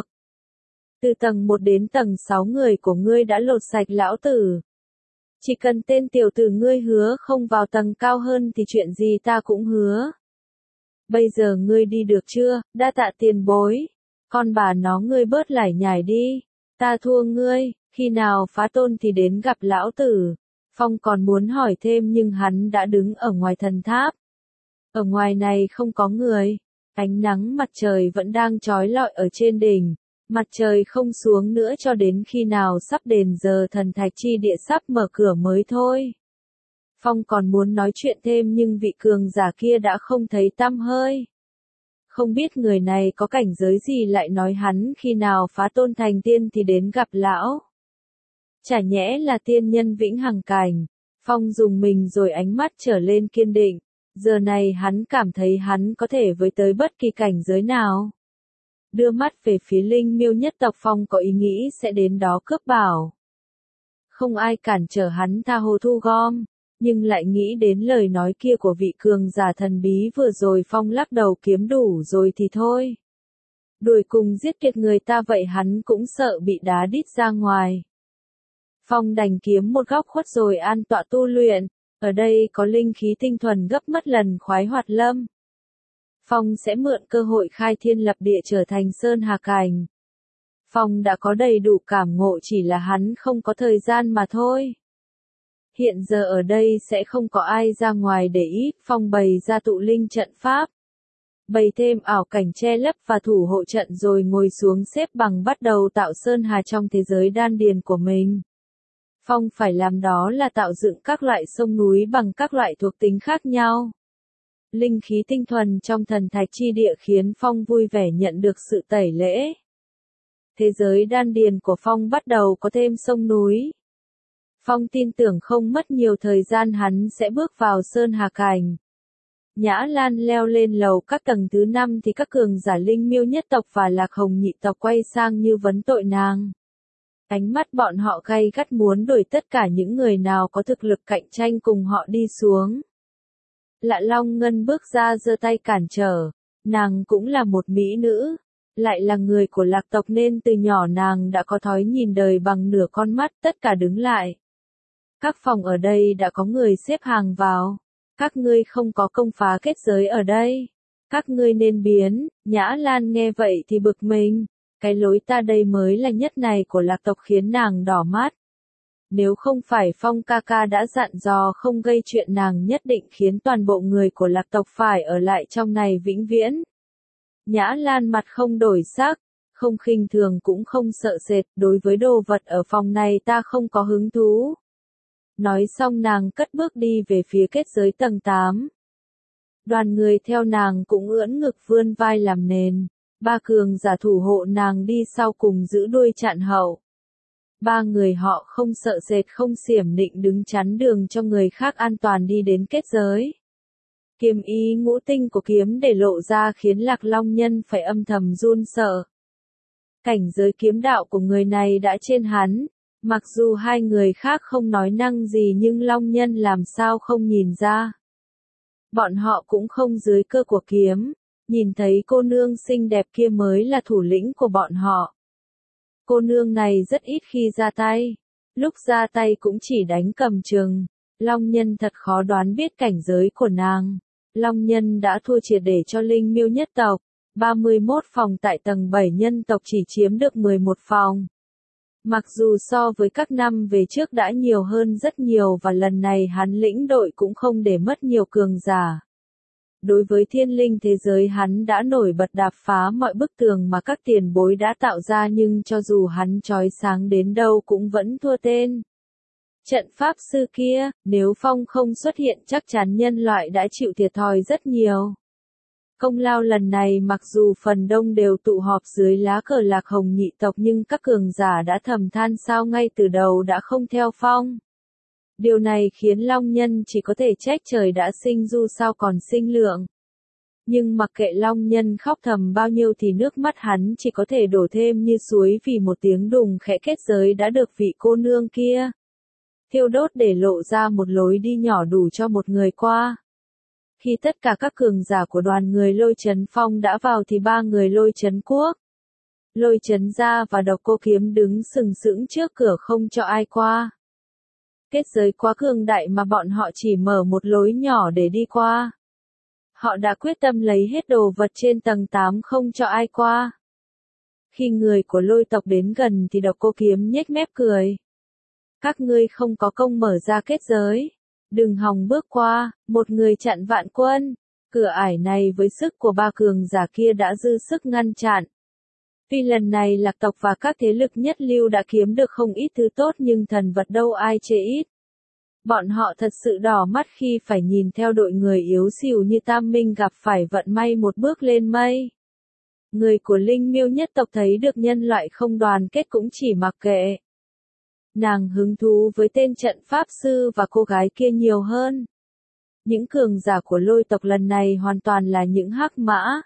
Từ tầng 1 đến tầng 6 người của ngươi đã lột sạch lão tử. Chỉ cần tên tiểu tử ngươi hứa không vào tầng cao hơn thì chuyện gì ta cũng hứa. Bây giờ ngươi đi được chưa? Đa tạ tiền bối. Con bà nó ngươi bớt lải nhải đi. Ta thua ngươi, khi nào phá tôn thì đến gặp lão tử. Phong còn muốn hỏi thêm nhưng hắn đã đứng ở ngoài thần tháp. Ở ngoài này không có người. Ánh nắng mặt trời vẫn đang chói lọi ở trên đỉnh. Mặt trời không xuống nữa cho đến khi nào sắp đền giờ thần thạch chi địa sắp mở cửa mới thôi. Phong còn muốn nói chuyện thêm nhưng vị cường giả kia đã không thấy tăm hơi. Không biết người này có cảnh giới gì lại nói hắn khi nào phá tôn thành tiên thì đến gặp lão. Chả nhẽ là tiên nhân vĩnh hằng cảnh. Phong dùng mình rồi ánh mắt trở lên kiên định. Giờ này hắn cảm thấy hắn có thể với tới bất kỳ cảnh giới nào. Đưa mắt về phía linh miêu nhất tộc Phong có ý nghĩ sẽ đến đó cướp bảo. Không ai cản trở hắn tha hồ thu gom, nhưng lại nghĩ đến lời nói kia của vị cường giả thần bí vừa rồi Phong lắc đầu kiếm đủ rồi thì thôi. Đuổi cùng giết kiệt người ta vậy hắn cũng sợ bị đá đít ra ngoài. Phong đành kiếm một góc khuất rồi an tọa tu luyện, ở đây có linh khí tinh thuần gấp mất lần khoái hoạt lâm. Phong sẽ mượn cơ hội khai thiên lập địa trở thành Sơn Hà Cảnh. Phong đã có đầy đủ cảm ngộ chỉ là hắn không có thời gian mà thôi. Hiện giờ ở đây sẽ không có ai ra ngoài để ý, Phong bày ra tụ linh trận pháp. Bày thêm ảo cảnh che lấp và thủ hộ trận rồi ngồi xuống xếp bằng bắt đầu tạo Sơn Hà trong thế giới đan điền của mình. Phong phải làm đó là tạo dựng các loại sông núi bằng các loại thuộc tính khác nhau. Linh khí tinh thuần trong thần thạch chi địa khiến Phong vui vẻ nhận được sự tẩy lễ. Thế giới đan điền của Phong bắt đầu có thêm sông núi. Phong tin tưởng không mất nhiều thời gian hắn sẽ bước vào Sơn Hà Cảnh. Nhã Lan leo lên lầu các tầng thứ 5 thì các cường giả linh miêu nhất tộc và Lạc Hồng nhị tộc quay sang như vấn tội nàng. Ánh mắt bọn họ gay gắt muốn đuổi tất cả những người nào có thực lực cạnh tranh cùng họ đi xuống. Lạ Long Ngân bước ra giơ tay cản trở, nàng cũng là một mỹ nữ, lại là người của Lạc tộc nên từ nhỏ nàng đã có thói nhìn đời bằng nửa con mắt, tất cả đứng lại. Các phòng ở đây đã có người xếp hàng vào, các ngươi không có công phá kết giới ở đây, các ngươi nên biến. Nhã Lan nghe vậy thì bực mình, cái lối ta đây mới là nhất này của Lạc tộc khiến nàng đỏ mắt. Nếu không phải Phong ca ca đã dặn dò không gây chuyện nàng nhất định khiến toàn bộ người của Lạc tộc phải ở lại trong này vĩnh viễn. Nhã Lan mặt không đổi sắc, không khinh thường cũng không sợ sệt, đối với đồ vật ở phòng này ta không có hứng thú. Nói xong nàng cất bước đi về phía kết giới tầng 8. Đoàn người theo nàng cũng ưỡn ngực vươn vai làm nền. Ba cường giả thủ hộ nàng đi sau cùng giữ đuôi chặn hậu. Ba người họ không sợ sệt không xiểm nịnh đứng chắn đường cho người khác an toàn đi đến kết giới. Kiếm ý ngũ tinh của kiếm để lộ ra khiến Lạc Long Nhân phải âm thầm run sợ. Cảnh giới kiếm đạo của người này đã trên hắn, mặc dù hai người khác không nói năng gì nhưng Long Nhân làm sao không nhìn ra. Bọn họ cũng không dưới cơ của kiếm, nhìn thấy cô nương xinh đẹp kia mới là thủ lĩnh của bọn họ. Cô nương này rất ít khi ra tay, lúc ra tay cũng chỉ đánh cầm chừng. Long Nhân thật khó đoán biết cảnh giới của nàng. Long Nhân đã thua triệt để cho Linh Miêu nhất tộc. 31 phòng tại tầng 7 nhân tộc chỉ chiếm được 11 phòng. Mặc dù so với các năm về trước đã nhiều hơn rất nhiều và lần này hắn lĩnh đội cũng không để mất nhiều cường giả. Đối với thiên linh thế giới hắn đã nổi bật đạp phá mọi bức tường mà các tiền bối đã tạo ra nhưng cho dù hắn chói sáng đến đâu cũng vẫn thua tên. Trận pháp sư kia, nếu Phong không xuất hiện chắc chắn nhân loại đã chịu thiệt thòi rất nhiều. Công lao lần này mặc dù phần đông đều tụ họp dưới lá cờ Lạc Hồng nhị tộc nhưng các cường giả đã thầm than sao ngay từ đầu đã không theo Phong. Điều này khiến Long Nhân chỉ có thể trách trời đã sinh du sao còn sinh lượng. Nhưng mặc kệ Long Nhân khóc thầm bao nhiêu thì nước mắt hắn chỉ có thể đổ thêm như suối vì một tiếng đùng khẽ kết giới đã được vị cô nương kia thiêu đốt để lộ ra một lối đi nhỏ đủ cho một người qua. Khi tất cả các cường giả của đoàn người Lôi Chấn Phong đã vào thì ba người Lôi Chấn Quốc, Lôi Chấn Gia và Độc Cô Kiếm đứng sừng sững trước cửa không cho ai qua. Kết giới quá cường đại mà bọn họ chỉ mở một lối nhỏ để đi qua. Họ đã quyết tâm lấy hết đồ vật trên tầng 8 không cho ai qua. Khi người của Lôi tộc đến gần thì Độc Cô Kiếm nhếch mép cười. Các ngươi không có công mở ra kết giới. Đừng hòng bước qua, một người chặn vạn quân. Cửa ải này với sức của ba cường giả kia đã dư sức ngăn chặn. Tuy lần này Lạc tộc và các thế lực nhất lưu đã kiếm được không ít thứ tốt nhưng thần vật đâu ai chê ít. Bọn họ thật sự đỏ mắt khi phải nhìn theo đội người yếu xìu như Tam Minh gặp phải vận may một bước lên mây. Người của Linh Miêu nhất tộc thấy được nhân loại không đoàn kết cũng chỉ mặc kệ. Nàng hứng thú với tên trận pháp sư và cô gái kia nhiều hơn. Những cường giả của Lôi tộc lần này hoàn toàn là những hắc mã.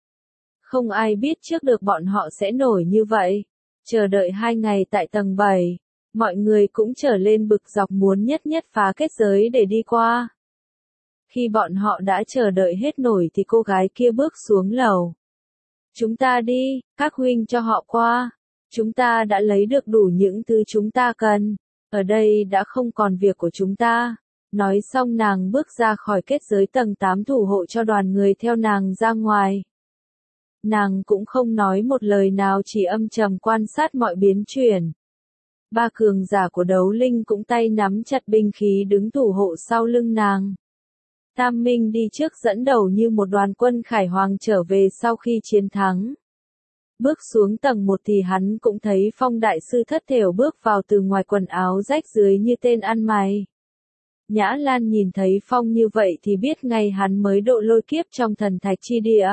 Không ai biết trước được bọn họ sẽ nổi như vậy. Chờ đợi 2 ngày tại tầng 7, mọi người cũng trở lên bực dọc muốn nhất nhất phá kết giới để đi qua. Khi bọn họ đã chờ đợi hết nổi thì cô gái kia bước xuống lầu. Chúng ta đi, các huynh cho họ qua. Chúng ta đã lấy được đủ những thứ chúng ta cần. Ở đây đã không còn việc của chúng ta. Nói xong nàng bước ra khỏi kết giới tầng 8 thủ hộ cho đoàn người theo nàng ra ngoài. Nàng cũng không nói một lời nào chỉ âm trầm quan sát mọi biến chuyển. Ba cường giả của đấu linh cũng tay nắm chặt binh khí đứng thủ hộ sau lưng nàng. Tam Minh đi trước dẫn đầu như một đoàn quân khải hoàng trở về sau khi chiến thắng. Bước xuống tầng 1 thì hắn cũng thấy Phong đại sư thất thểu bước vào từ ngoài quần áo rách dưới như tên ăn mày. Nhã Lan nhìn thấy Phong như vậy thì biết ngay hắn mới độ lôi kiếp trong thần thạch chi địa.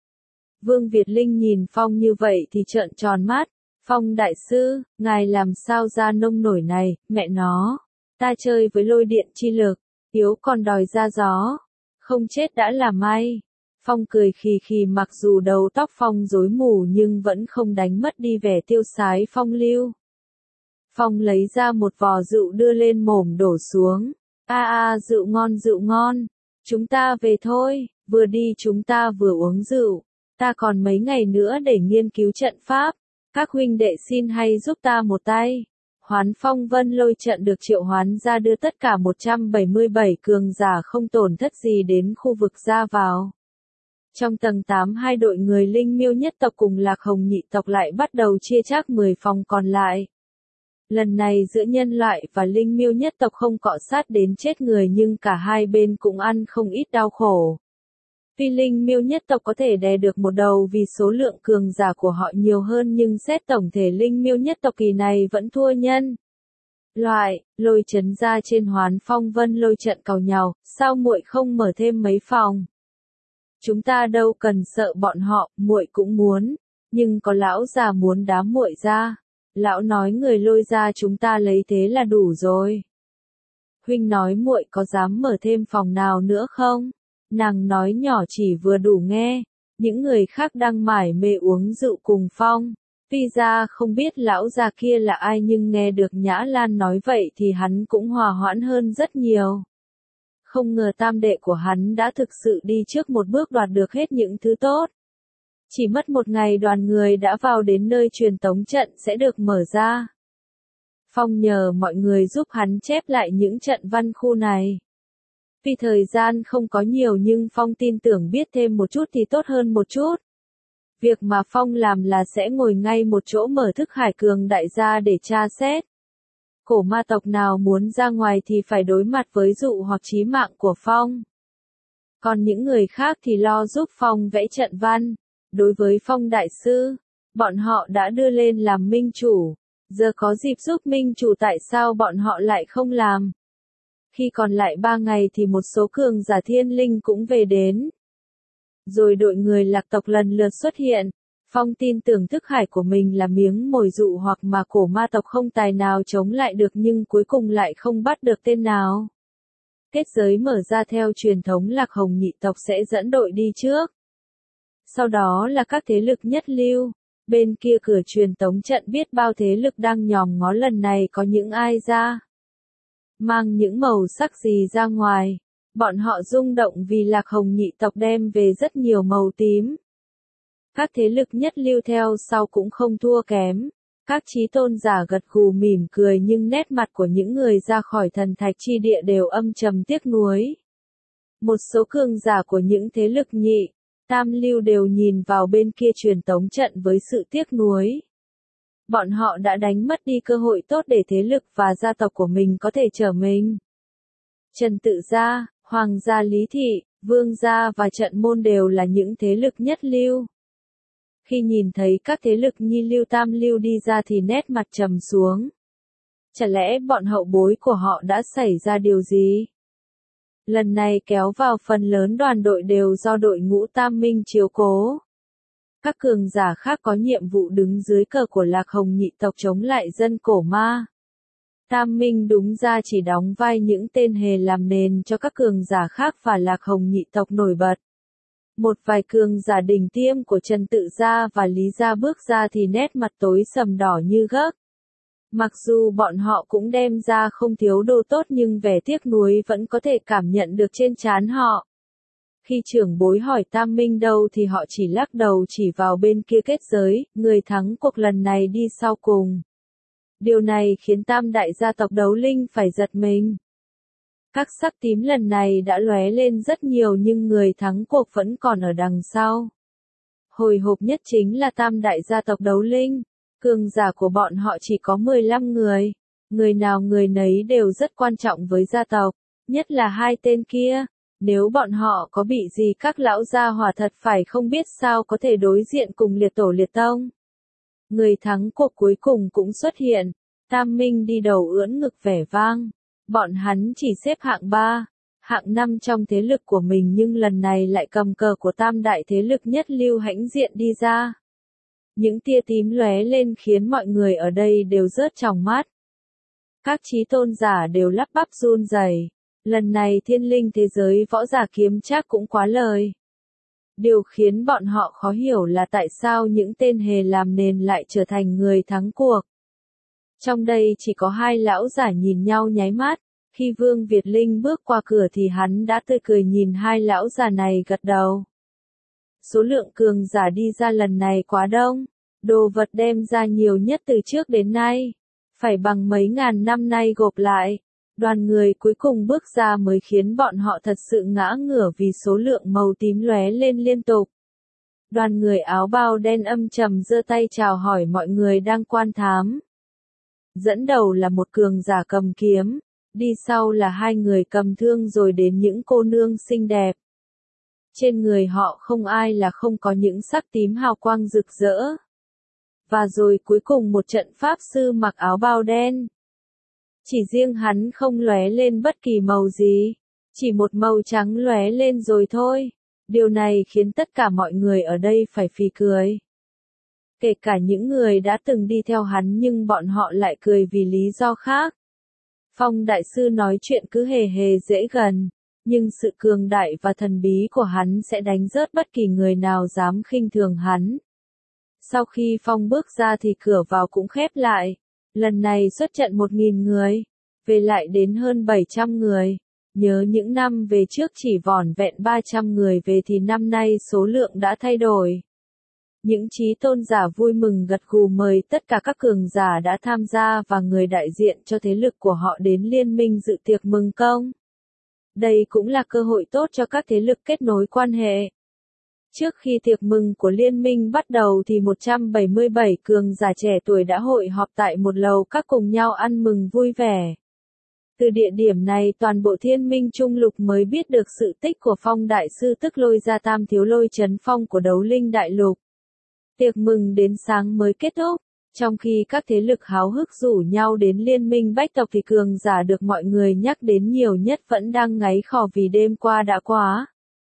Vương Việt Linh nhìn Phong như vậy thì trợn tròn mắt. Phong đại sư, ngài làm sao ra nông nổi này, mẹ nó. Ta chơi với lôi điện chi lực, yếu còn đòi ra gió. Không chết đã là may. Phong cười khì khì mặc dù đầu tóc Phong rối mù nhưng vẫn không đánh mất đi vẻ tiêu sái phong lưu. Phong lấy ra một vò rượu đưa lên mồm đổ xuống. Rượu ngon rượu ngon. Chúng ta về thôi, vừa đi chúng ta vừa uống rượu. Ta còn mấy ngày nữa để nghiên cứu trận pháp. Các huynh đệ xin hay giúp ta một tay. Hoán Phong Vân Lôi trận được triệu hoán ra đưa tất cả 177 cường giả không tổn thất gì đến khu vực ra vào. Trong tầng 8 hai đội người Linh Miêu nhất tộc cùng Lạc Hồng nhị tộc lại bắt đầu chia chác 10 phòng còn lại. Lần này giữa nhân loại và Linh Miêu nhất tộc không cọ sát đến chết người nhưng cả hai bên cũng ăn không ít đau khổ. Tuy Linh Miêu nhất tộc có thể đè được một đầu vì số lượng cường giả của họ nhiều hơn nhưng xét tổng thể Linh Miêu nhất tộc kỳ này vẫn thua nhân. Lôi Chấn ra trên Hoán Phong Vân Lôi trận cầu nhau, sao muội không mở thêm mấy phòng? Chúng ta đâu cần sợ bọn họ, muội cũng muốn, nhưng có lão già muốn đá muội ra. Lão nói người Lôi ra chúng ta lấy thế là đủ rồi. Huynh nói muội có dám mở thêm phòng nào nữa không? Nàng nói nhỏ chỉ vừa đủ nghe, những người khác đang mải mê uống rượu cùng Phong. Tuy ra không biết lão già kia là ai nhưng nghe được Nhã Lan nói vậy thì hắn cũng hòa hoãn hơn rất nhiều. Không ngờ tam đệ của hắn đã thực sự đi trước một bước đoạt được hết những thứ tốt. Chỉ mất một ngày đoàn người đã vào đến nơi truyền tống trận sẽ được mở ra. Phong nhờ mọi người giúp hắn chép lại những trận văn khu này. Vì thời gian không có nhiều nhưng Phong tin tưởng biết thêm một chút thì tốt hơn một chút. Việc mà Phong làm là sẽ ngồi ngay một chỗ mở thức hải cường đại ra để tra xét. Cổ ma tộc nào muốn ra ngoài thì phải đối mặt với dụ hoặc chí mạng của Phong. Còn những người khác thì lo giúp Phong vẽ trận văn. Đối với Phong đại sư, bọn họ đã đưa lên làm minh chủ. Giờ có dịp giúp minh chủ tại sao bọn họ lại không làm? Khi còn lại 3 ngày thì một số cường giả thiên linh cũng về đến. Rồi đội người lạc tộc lần lượt xuất hiện. Phong tin tưởng thức hải của mình là miếng mồi dụ hoặc mà cổ ma tộc không tài nào chống lại được nhưng cuối cùng lại không bắt được tên nào. Kết giới mở ra theo truyền thống Lạc Hồng nhị tộc sẽ dẫn đội đi trước. Sau đó là các thế lực nhất lưu. Bên kia cửa truyền tống trận biết bao thế lực đang nhòm ngó lần này có những ai ra. Mang những màu sắc gì ra ngoài. Bọn họ rung động vì Lạc Hồng nhị tộc đem về rất nhiều màu tím. Các thế lực nhất lưu theo sau cũng không thua kém. Các chí tôn giả gật gù mỉm cười nhưng nét mặt của những người ra khỏi thần thạch chi địa đều âm trầm tiếc nuối. Một số cường giả của những thế lực nhị, tam lưu đều nhìn vào bên kia truyền tống trận với sự tiếc nuối. Bọn họ đã đánh mất đi cơ hội tốt để thế lực và gia tộc của mình có thể trở mình. Trần Tự Gia, Hoàng gia Lý Thị, Vương gia và Trận Môn đều là những thế lực nhất lưu. Khi nhìn thấy các thế lực nhi lưu tam lưu đi ra thì nét mặt trầm xuống. Chả lẽ bọn hậu bối của họ đã xảy ra điều gì? Lần này kéo vào phần lớn đoàn đội đều do đội ngũ Tam Minh chiếu cố. Các cường giả khác có nhiệm vụ đứng dưới cờ của Lạc Hồng nhị tộc chống lại dân cổ ma. Tam Minh đúng ra chỉ đóng vai những tên hề làm nền cho các cường giả khác và Lạc Hồng nhị tộc nổi bật. Một vài cường giả đỉnh tiêm của Trần Tự Gia và Lý Gia bước ra thì nét mặt tối sầm đỏ như gấc. Mặc dù bọn họ cũng đem ra không thiếu đồ tốt nhưng vẻ tiếc nuối vẫn có thể cảm nhận được trên trán họ. Khi trưởng bối hỏi Tam Minh đâu thì họ chỉ lắc đầu chỉ vào bên kia kết giới, người thắng cuộc lần này đi sau cùng. Điều này khiến Tam đại gia tộc Đấu Linh phải giật mình. Các sắc tím lần này đã lóe lên rất nhiều nhưng người thắng cuộc vẫn còn ở đằng sau. Hồi hộp nhất chính là Tam đại gia tộc Đấu Linh. Cường giả của bọn họ chỉ có 15 người. Người nào người nấy đều rất quan trọng với gia tộc. Nhất là hai tên kia. Nếu bọn họ có bị gì các lão gia hỏa thật phải không biết sao có thể đối diện cùng liệt tổ liệt tông. Người thắng cuộc cuối cùng cũng xuất hiện. Tam Minh đi đầu ưỡn ngực vẻ vang. Bọn hắn chỉ xếp hạng 3, hạng 5 trong thế lực của mình nhưng lần này lại cầm cờ của tam đại thế lực nhất lưu hãnh diện đi ra. Những tia tím lóe lên khiến mọi người ở đây đều rớt tròng mắt. Các chí tôn giả đều lắp bắp run rẩy. Lần này thiên linh thế giới võ giả kiếm chắc cũng quá lời. Điều khiến bọn họ khó hiểu là tại sao những tên hề làm nền lại trở thành người thắng cuộc. Trong đây chỉ có hai lão giả nhìn nhau nháy mắt. Khi Vương Việt Linh bước qua cửa thì hắn đã tươi cười nhìn hai lão già này gật đầu. Số lượng cường giả đi ra lần này quá đông. Đồ vật đem ra nhiều nhất từ trước đến nay. Phải bằng mấy ngàn năm nay gộp lại. Đoàn người cuối cùng bước ra mới khiến bọn họ thật sự ngã ngửa vì số lượng màu tím lóe lên liên tục. Đoàn người áo bào đen âm trầm giơ tay chào hỏi mọi người đang quan thám. Dẫn đầu là một cường giả cầm kiếm, đi sau là hai người cầm thương rồi đến những cô nương xinh đẹp. Trên người họ không ai là không có những sắc tím hào quang rực rỡ. Và rồi cuối cùng một trận pháp sư mặc áo bào đen. Chỉ riêng hắn không lóe lên bất kỳ màu gì. Chỉ một màu trắng lóe lên rồi thôi. Điều này khiến tất cả mọi người ở đây phải phì cười. Kể cả những người đã từng đi theo hắn nhưng bọn họ lại cười vì lý do khác. Phong đại sư nói chuyện cứ hề hề dễ gần, nhưng sự cường đại và thần bí của hắn sẽ đánh rớt bất kỳ người nào dám khinh thường hắn. Sau khi Phong bước ra thì cửa vào cũng khép lại. Lần này xuất trận 1.000 người, về lại đến hơn 700 người. Nhớ những năm về trước chỉ vỏn vẹn 300 người về thì năm nay số lượng đã thay đổi. Những chí tôn giả vui mừng gật gù mời tất cả các cường giả đã tham gia và người đại diện cho thế lực của họ đến liên minh dự tiệc mừng công. Đây cũng là cơ hội tốt cho các thế lực kết nối quan hệ. Trước khi tiệc mừng của liên minh bắt đầu thì 177 cường giả trẻ tuổi đã hội họp tại một lầu các cùng nhau ăn mừng vui vẻ. Từ địa điểm này toàn bộ Thiên Minh Trung Lục mới biết được sự tích của Phong Đại Sư tức Lôi Gia Tam Thiếu Lôi Chấn Phong của Đấu Linh Đại Lục. Tiệc mừng đến sáng mới kết thúc, trong khi các thế lực háo hức rủ nhau đến liên minh bách tộc thì cường giả được mọi người nhắc đến nhiều nhất vẫn đang ngáy khò vì đêm qua đã quá.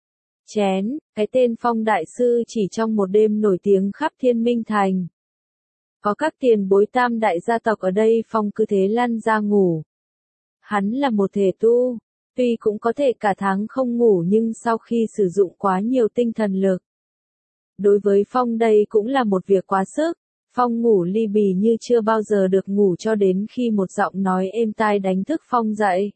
Chén, cái tên Phong Đại Sư chỉ trong một đêm nổi tiếng khắp Thiên Minh Thành. Có các tiền bối tam đại gia tộc ở đây Phong cứ thế lăn ra ngủ. Hắn là một thể tu, tuy cũng có thể cả tháng không ngủ nhưng sau khi sử dụng quá nhiều tinh thần lực. Đối với Phong đây cũng là một việc quá sức, Phong ngủ li bì như chưa bao giờ được ngủ cho đến khi một giọng nói êm tai đánh thức Phong dậy.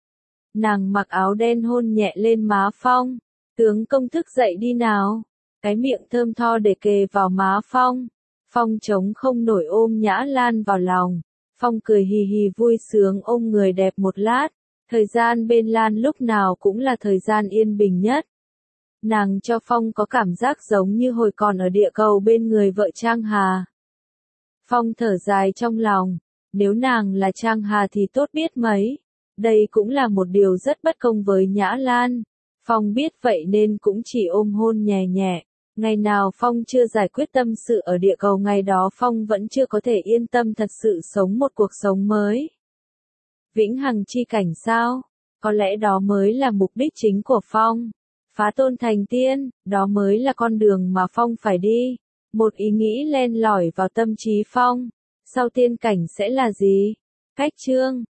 Nàng mặc áo đen hôn nhẹ lên má Phong, tướng công thức dậy đi nào, cái miệng thơm tho để kề vào má Phong. Phong chống không nổi ôm Nhã Lan vào lòng. Phong cười hì hì vui sướng ôm người đẹp một lát, thời gian bên Lan lúc nào cũng là thời gian yên bình nhất. Nàng cho Phong có cảm giác giống như hồi còn ở địa cầu bên người vợ Trang Hà. Phong thở dài trong lòng, nếu nàng là Trang Hà thì tốt biết mấy. Đây cũng là một điều rất bất công với Nhã Lan. Phong biết vậy nên cũng chỉ ôm hôn nhẹ nhẹ. Ngày nào Phong chưa giải quyết tâm sự ở địa cầu ngày đó Phong vẫn chưa có thể yên tâm thật sự sống một cuộc sống mới. Vĩnh hằng chi cảnh sao? Có lẽ đó mới là mục đích chính của Phong. Phá tôn thành tiên, đó mới là con đường mà Phong phải đi. Một ý nghĩ len lỏi vào tâm trí Phong. Sau tiên cảnh sẽ là gì? Cách chương